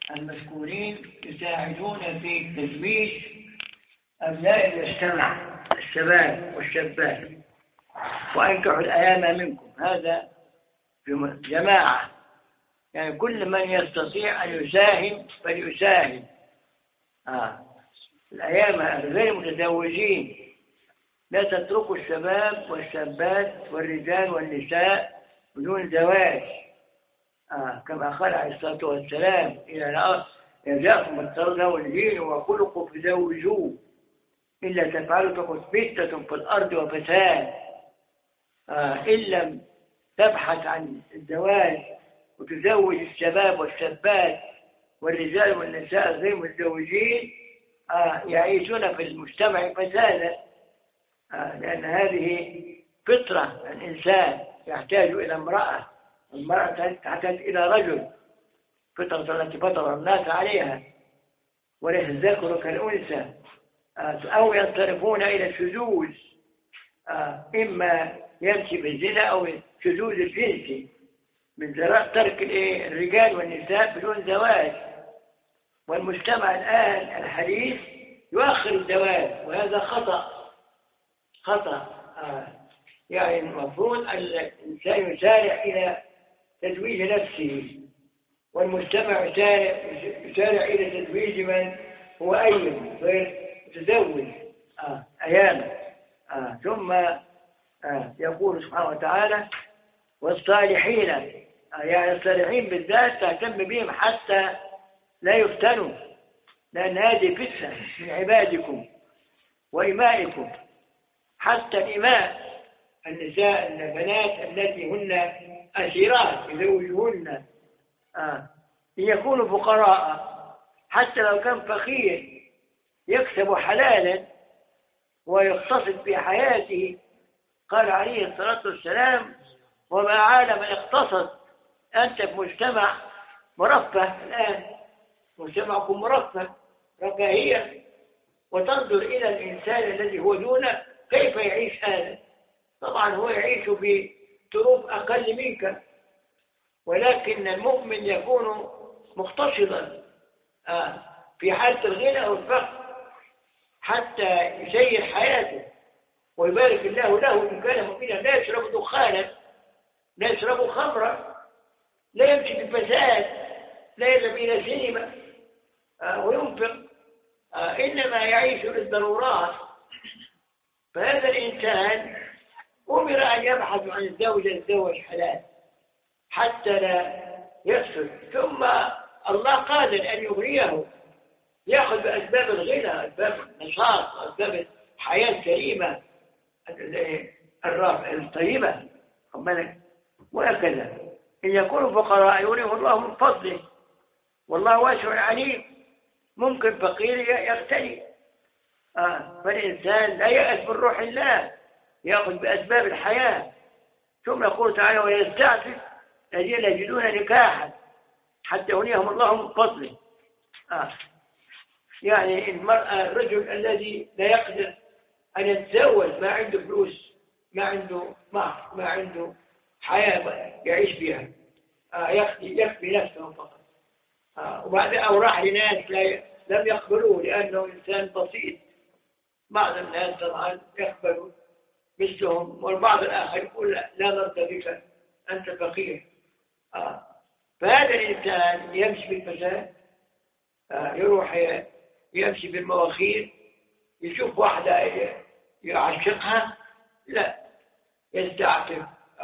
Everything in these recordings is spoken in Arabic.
المذكورين يساعدون في تزويج أبناء المجتمع الشباب والشابات، وأنكحوا الأيام منكم، هذا في جماعة، يعني كل من يستطيع أن يساهم فليساهم. الأيام غير متزوجين، لا تتركوا الشباب والشابات والرجال والنساء بدون زواج، كما قال عليه الصلاة والسلام: إذا جاءكم من ترضون الدين وخلقه فزوجوه، إلا تفعلوا تكن فتنة في الأرض وفساد. إن لم تبحث عن الزواج وتزوج الشباب والشابات والرجال والنساء غير متزوجين، يعيشون في المجتمع فسادا، لأن هذه فطرة الإنسان يحتاج إلى امرأة، المرأة تحتاج إلى رجل، فطرة التي فطر الناس عليها، وليس الذكر كالأنثى. أو ينصرفون إلى الشذوذ، إما يمشي بالزنا أو شذوذ الجنسي من ترك الرجال والنساء بدون زواج. والمجتمع الآن الحديث يؤخر الزواج، وهذا خطأ. يعني المفروض أن الإنسان يسارع إلى تزويج نفسه، والمجتمع يسارع إلى تزويج من هو أيم غير متزوج أياما. ثم يقول سبحانه وتعالى: والصالحين، يعني الصالحين بالذات تهتم بهم حتى لا يفتنوا، لأن هذه فتنة من عبادكم وإمائكم. حتى الإماء، النساء البنات التي هن أسيرات يزوجهن إن يكونوا فقراء، حتى لو كان فقير يكسب حلالا ويقتصد في حياته. قال عليه الصلاة والسلام: وما عال من اقتصد. أنت في مجتمع مرفه الآن، مجتمعكم مرفه رفاهية، وتنظر إلى الإنسان الذي هو دونه كيف يعيش هذا. طبعا هو يعيش في ظروف أقل منك، ولكن المؤمن يكون مقتصدا في حالة الغنى والفقر حتى يسير حياته ويبارك الله له إن كان مؤمنا. لا يشرب دخانا، لا يشرب خمرا، لا يمشي بالفساد، لا يذهب إلى سينما وينفق، إنما يعيش للضرورات. فهذا الإنسان أمر أن يبحث عن الزوج حلال حتى لا يفسد. ثم الله قادر أن يغنيه، يأخذ بأسباب الغنى، أسباب النشاط، أسباب الحياة الكريمة الطيبة، وهكذا. إن يكونوا فقراء يغنيهم الله من فضله، والله واسع عليم. ممكن فقير يغتني، فالإنسان لا يأس من روح الله، يأخذ بأسباب الحياة. ثم يقول تعالى: ويستعفف الذين يجدون نكاحا حتى يغنيهم الله من فضله. يعني الرجل الذي لا يقدر أن يتزوج، ما عنده فلوس، ما عنده مهر، ما عنده حياة يعيش بها، يكفي نفسه فقط. وبعد أو راح لناس لم يقبلوه لأنه إنسان بسيط. بعض الناس طبعا يقبلوا مثلهم، والبعض الآخر يقول: لا نرضى بك، أنت فقير. فهذا الإنسان يمشي بالفساد، يروح يمشي بالمواخير، يشوف واحدة يعشقها، لا، يستعفف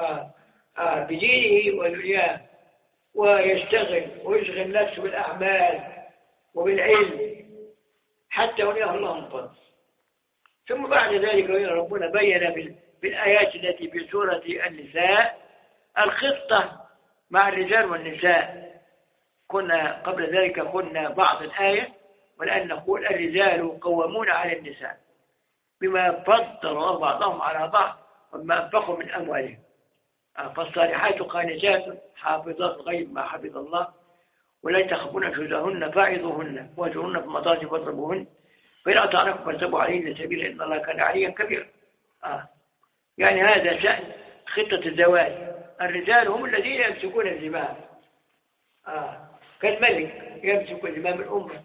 بدينه ودنياه، ويشتغل ويشغل نفسه بالأعمال وبالعلم حتى يغنيه الله من فضله. ثم بعد ذلك ربنا بين بالآيات التي في سورة النساء الخطة مع الرجال والنساء. كنا قبل ذلك قلنا بعض الآية، والآن نقول: الرجال قوامون على النساء بما فضل الله بعضهم على بعض وما أنفقوا من أموالهم. فالصالحات قانتات حافظات الغيب ما حفظ الله، ولا تخافون نشوزهن فاعظوهن واهجروهن في المضاجع واضربوهن فإن أطعنكم فاتبعوا عليهن سبيلا إن الله كان عليا كبيرا. يعني هذا شأن خطة الزواج. الرجال هم الذين يمسكون الزمام، كالملك يمسك زمام الأمة.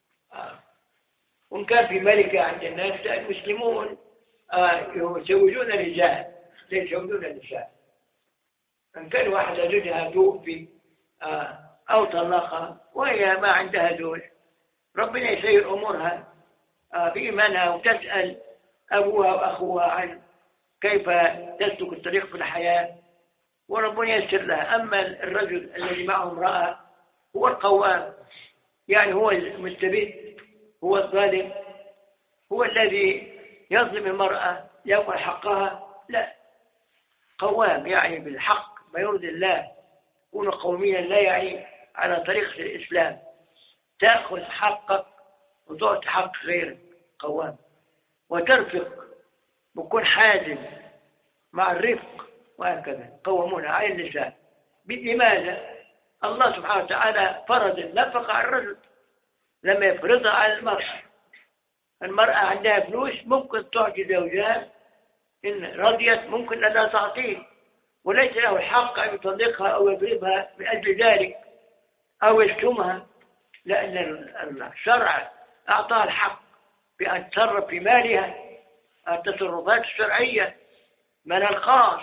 وإن كان في ملكة عند الناس المسلمون يزوجون الرجال ليس يزوجون النساء. إن كان واحد زوجها توفي أو طلقها وهي ما عندها زوج، ربنا يسير أمورها بإيمانها وتسأل أبوها وأخوها عن كيف تسلك الطريق في الحياة وربنا يسر لها. أما الرجل الذي معه امرأة هو القوام، يعني هو المستبد، هو الظالم، هو الذي يظلم المرأة يأكل حقها. لا، قوام يعني بالحق ما يرضي الله. كون قوميا لا يعني على طريقة الإسلام تأخذ حقك وتعطي حق غيرك. قوام وترفق بكون حازم مع الرفق وهكذا. قومون على النساء. لماذا؟ الله سبحانه وتعالى فرض النفقة على الرجل لما يفرضها على المرأة. المرأة عندها فلوس ممكن تعطي زوجها، إن رضيت ممكن أن لا تعطيه، وليس له الحق أن يطلقها أو يضربها من أجل ذلك أو يشتمها، لأن الشرع أعطاها الحق بأن تصرف في مالها التصرفات الشرعية من الخاص.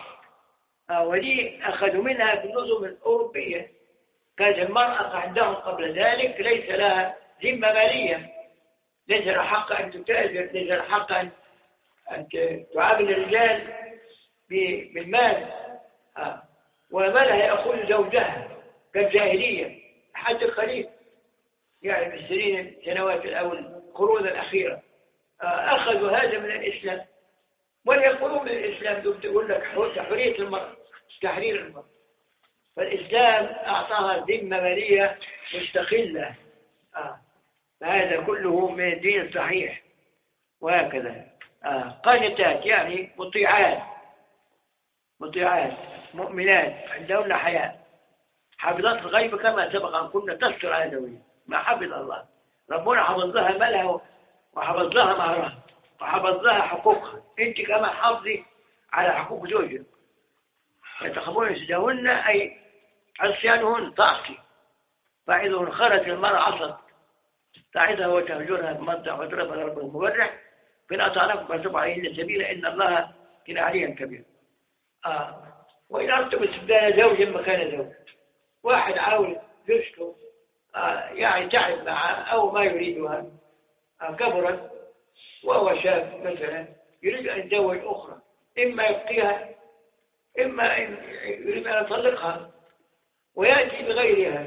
ودي أخذوا منها في النظم الأوروبية. كانت المرأة عندهم قبل ذلك ليس لها ذمة مالية، ليس لها حق أن تتاجر، ليس لها حق أن تعامل الرجال بالمال، وما لها يأخذ زوجها كالجاهلية حد قريب، يعني في السنوات أو القرون الأخيرة أخذوا هذا من الإسلام. وليقولوا من الإسلام تقول لك حرية المرأة، تحرير المرأة. فالإسلام أعطاها ذمة مالية مستقلة. فهذا كله من الدين الصحيح. وهكذا قانتات يعني مطيعات مؤمنات عندهن حياء، حافظات الغيب كما سبق أن كنا تستر على ذوي ما حفظ الله. ربنا حفظ لها مالها وحفظ لها مهرها وحفظ لها حقوقها. أنت كما حافظي على حقوق زوجك. يتخبون يسدهن أي عصيانهن تعصي. فإذا خرج المرأة عصت تعيدها وتهجرها بمنطق وتضربها ضرب المبرح فإن أطعنكم فاتبعوا عليهن سبيلا إن الله كان عليا كبير. وإن أردتم استبدال زوج مكان زوج، واحد عاوز زوجته يعني تعب معها أو ما يريدها كبرت وهو شاب مثلا يريد أن يتزوج أخرى، إما يبقيها إما يريد أن يطلقها ويأتي بغيرها،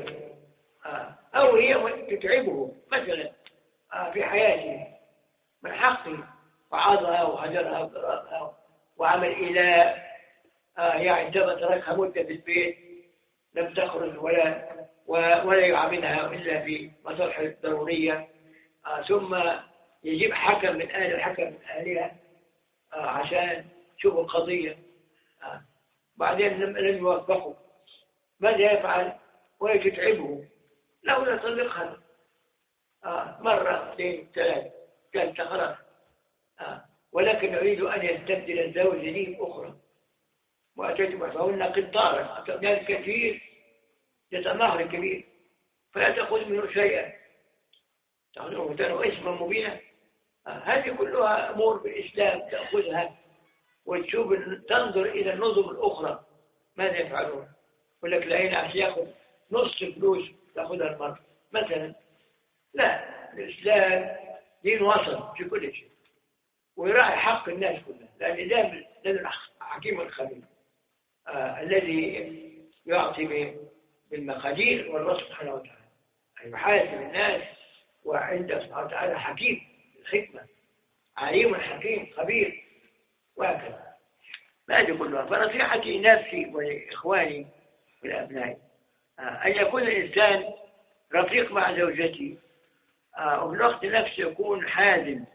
أو هي تتعبه مثلا في حياته من حقه وعاضها وهجرها وضربها وعمل إله يعني تركها مدة في البيت لم تخرج ولا يعاملها إلا في مصالح ضرورية، ثم يجيب حكم من أهل الحكم من أهلها عشان شوفوا القضية، بعدين لم يوفقوا ماذا يفعل؟ وهي تتعبه لو يطلقها مرة اثنين ثلاث كانت خلاص، ولكن يريد أن يستبدل الزوج لي أخرى وأتيت فهن قنطارا ناس كثير يتمهر كبير فلا تأخذ منه شيئا تأخذه متنه اسما مبينا. هذه كلها أمور بالإسلام تأخذها وتشوف تنظر إلى النظم الأخرى ماذا يفعلون. يقول لك لا ينعس يأخذ نص فلوس تأخذها المرأة مثلا. لا، الإسلام دين وسط في كل شيء ويراعي حق الناس كلها، لأن دائما الحكيم الخبير الذي يعطي بالمقادير والله سبحانه وتعالى أن يحاسب الناس، وعنده سبحانه وتعالى حكيم الحكمة عليم حكيم خبير وهكذا. هذه كلها. فنصيحتي نفسي وإخواني والأبناء أن يكون الإنسان رفيق مع زوجته وفي الوقت نفسه يكون حازم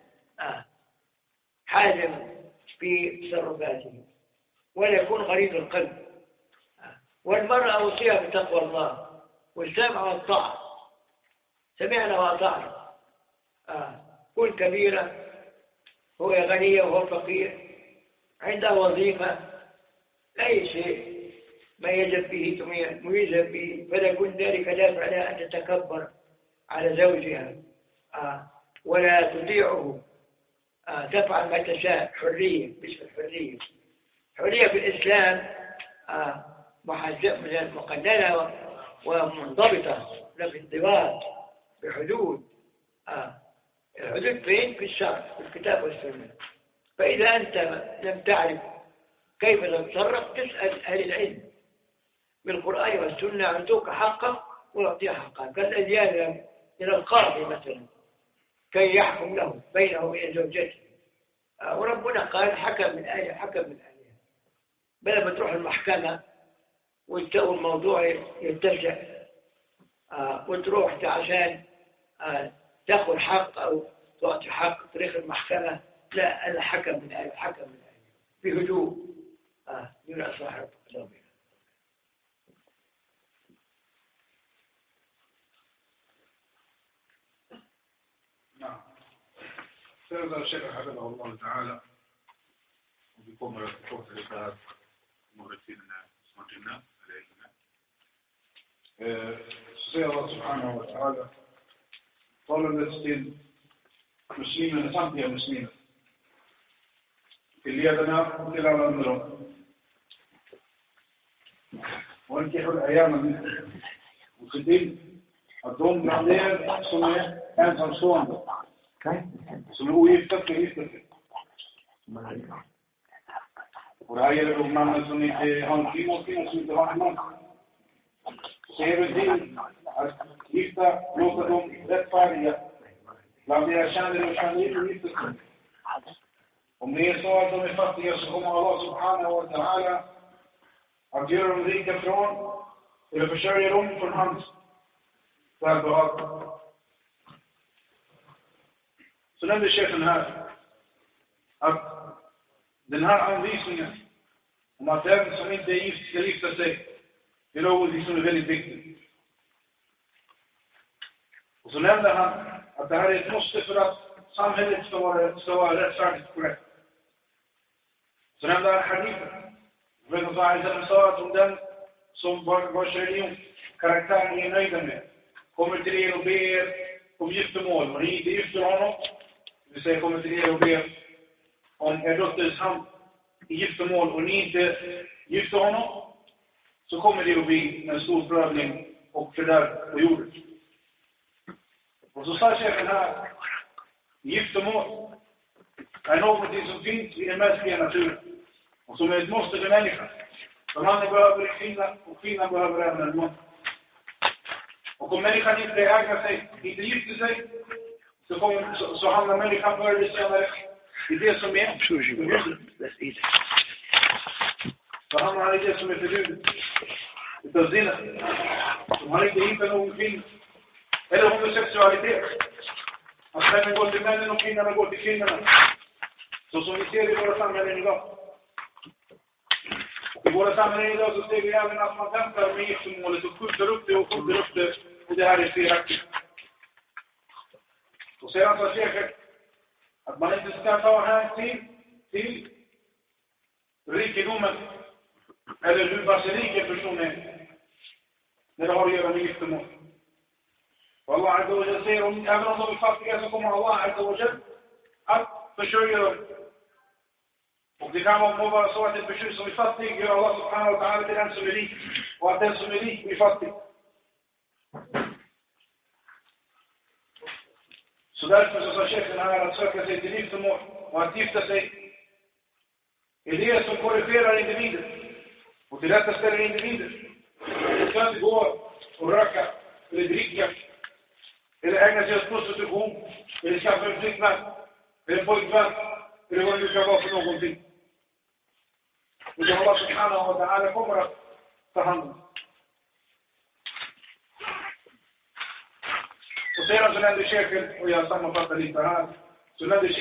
في تصرفاته ولا يكون غريب القلب. والمرأة أوصيها بتقوى الله والسمع والطاعة، سمعنا وأطعنا. كل كبيرة هو غنية وهو فقير عنده وظيفة أي شيء ميزا فيه مميزا فيه، فلا يكون ذلك دافع لها أن تتكبر على زوجها ولا تطيعه، تفعل ما تشاء. حرية، باسم الحرية. حرية في الإسلام مقننة ومنضبطة، لا في انضباط بحدود. الحدود فين؟ في الشرع، في الكتاب والسنة. فإذا أنت لم تعرف كيف تتصرف تسأل أهل العلم بالقرآن والسنة، يعطوك حقك ويعطيها حقك. كالذي يذهب إلى القاضي مثلا كي يحكم له بينه وبين زوجته، وربنا قال حكم من أهله حكم من أهلها. بل ما تروح المحكمة والموضوع يتسع وتروح عشان تأخذ حق أو تعطي حق طريق المحكمة، لا، أنا حكم من أهله حكم من أهله بهدوء من أصلاح ربنا. نعم. سيرد الشيخ حفظه الله تعالى وبكم رفضه لكهات مرتين سمعتنا علينا. سيد الله سبحانه وتعالى قال للسين مسلمين سامتي مسلمين اللي يدنا مثل على أمرهم وانكحوا الأيام منكم وخدين الدوم بعدين سنة أنسان صوان سنة يفتك ورأي الرحمن سنة هنكين وكين سنة الرحمن سير الدين يفتك لوكدهم ذاتفارية بعدين عشان يفتك ومن يسوع دون يفتك يسخم الله سبحانه وتعالى أجيرهم ذي كفرون إلى بشار يروم في الهمس فالبغاق سنند الشيخ النهار النهار عن ذي سنة وما تاب سنين تليف تسي يلو ذي سنة غني بيكتن وسنند لها التهار يتمصطفرات samhället ska vara rättfärdigt korrekt. Så den där hadithen, Venezuela sa att om den som vars religion karaktären är nöjda med kommer till er och ber om giftermål och ni inte gifter honom, det vill säga kommer till er och ber om er dotters hand i giftermål och ni inte gifter honom, så kommer det att bli en stor prövning och fördärv på jorden. Och så sa chefen här, giftermål är något som finns i den mänskliga naturen och som är ett måste för människan. Så mannen behöver en kvinna och kvinnan behöver även en man. Och om människan inte ägnar sig, inte gifter sig, så hamnar människan förr eller senare i det som är förbjudet. Så hamnar han i det som är förbjudet. Utav zina. Om han inte hittar någon kvinna. Eller homosexualitet. Att männen går till männen och kvinnorna går till kvinnorna. Så som vi ser i våra samhällen idag. I våra samhällen idag så ser vi även att man väntar med giftermålet och skjuter upp det och det här är felaktigt. Och sedan så säkert att man inte ska ta hänsyn till rikedomen eller hur baserik en person är när det har att göra med giftermål. Och Allah Azza wa Jalla säger även om de är fattiga så kommer Allah Azza wa Jalla att försörja dem. Och det kan vara så att en person som är fattig gör Allah subhanahu wa ta'ala till den som är rik. Och att den som är rik blir fattig. Så därför så sa chefen här att söka sig till giftermål och att gifta sig är det som korrigerar individer. Och till detta ställer individer. Det ska inte gå och röka eller dricka eller ägna sig åt prostitution eller skaffa en flickvän eller en pojkvän eller vad det nu ska vara för någonting. Och det Allah subhanahu wa ta'ala kommer att ta hand om. Och sedan så nämnde chefen, och jag sammanfattar lite här, så nämnde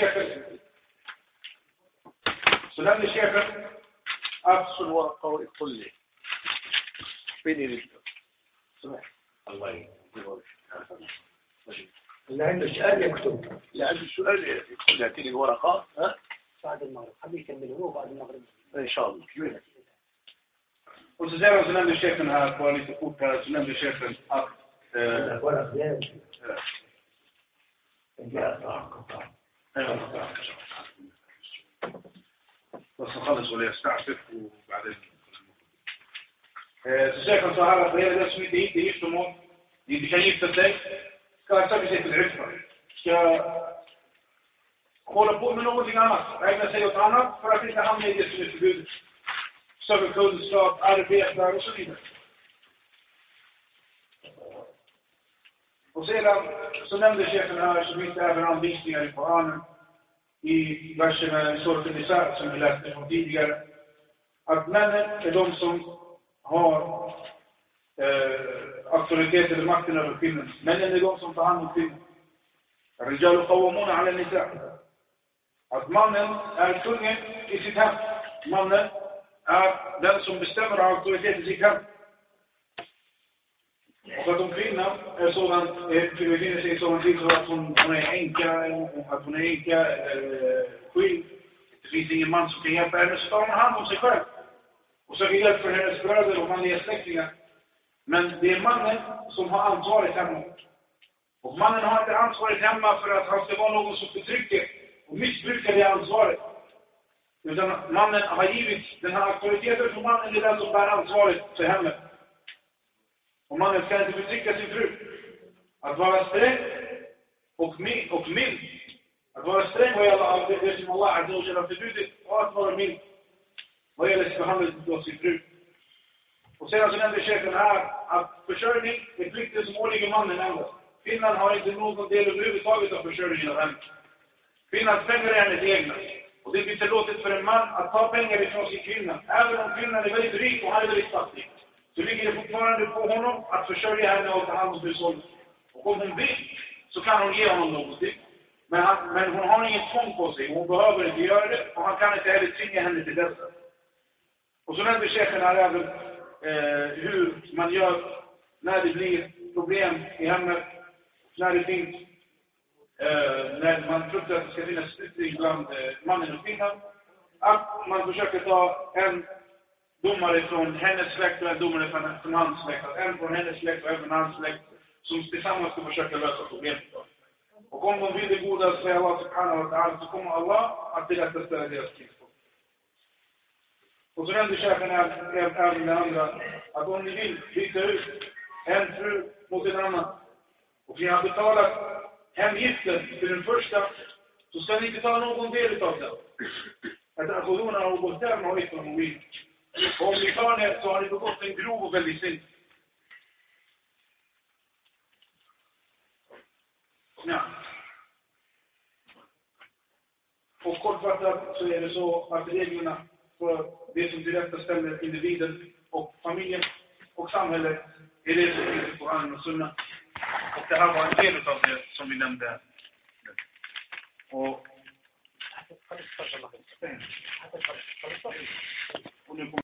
chefen att الورقة ويقول لي فين يريد سمع الله يقول اللي عنده سؤال يكتب. اللي عنده سؤال يقول يعطيني الورقة بعد المغرب حبي يكمله بعد المغرب إن شاء الله. Och så säger så nämnde chefen här, bara lite fort här, så nämnde chefen att بس نخلص ولا يستعفف وبعدين شايف الصحابة فهي ده اسمه دي يفتمون دي كان يفتسي كأسابي سيد العفة كخولا بول من någonting annat ägna sig åt annat för att inte hamna i det som är förbjudet söker kunskap, arbetar och så vidare. Och sedan så nämnde chefen här som inte även anvisningar i Koranen i verserna i Surat An-Nisa som vi läste från tidigare att männen är de som har auktoritet eller makten över kvinnor. Männen är de som tar hand om kvinnor. Rijalu qawwamuna 'ala an-nisa. Att mannen är kungen i sitt hem. Mannen är den som bestämmer auktoritet i sitt hem. Och att om kvinnan är sådan, befinner sig i sådan tid så att hon är enka, att hon är enka skild. Det finns ingen man som kan hjälpa henne, så tar hon hand om sig själv. Och söker hjälp för hennes bröder och manliga släktingar. Men det är mannen som har ansvaret hemma. Och mannen har inte ansvaret hemma för att han ska vara någon som förtrycker och missbrukar det ansvaret. Utan mannen har givit den här auktoriteten för mannen är den som bär ansvaret för hemmet. Och mannen ska inte förtrycka sin fru. Att vara sträng och mild. Att vara sträng vad gäller det som Allah Azza wa Jalla har förbjudit och att vara mild vad gäller sin behandling av sin fru. Och sedan så nämnde chefen här att försörjning är plikten som åligger mannen endast. Kvinnan har inte någon del överhuvudtaget av försörjningen av henne. Kvinnans pengar är hennes egna. Och det är inte låtet för en man att ta pengar ifrån sin kvinna. Även om kvinnan är väldigt rik och han är väldigt fattig. Så ligger det fortfarande på honom att försörja henne och ta hand om hushållet. Och om hon vill så kan hon ge honom någonting. Men hon har ingen tvång på sig. Hon behöver inte göra det. Och han kan inte heller tvinga henne till detta. Och så nämnde chefen här även hur man gör när det blir problem i hemmet. När det finns när man fruktar att det ska finnas splittring bland mannen och kvinnan. Att man försöker ta en domare från hennes släkt och en domare från hans släkt. Att en från hennes släkt och en från hans släkt som tillsammans ska försöka lösa problemet. Och om de vill det goda så säger Allah subhanahu wa ta'ala så kommer Allah att till detta ställa deras tillstånd. Och så nämnde chefen även den andra att om ni vill byta ut en fru mot en annan och ni har betalat hemgiften till den första så ska ni inte ta någon del av den. Att akhuduna och bostämma och ifrån och in. Och om ni tar det så har ni begått en grov och väldigt synd. Ja. Och kortfattat så är det så att reglerna för det som direkt ställer individen och familjen och samhället är det som finns på Koranen och Sunna. Och det här var en del av det som vi nämnde. Och nu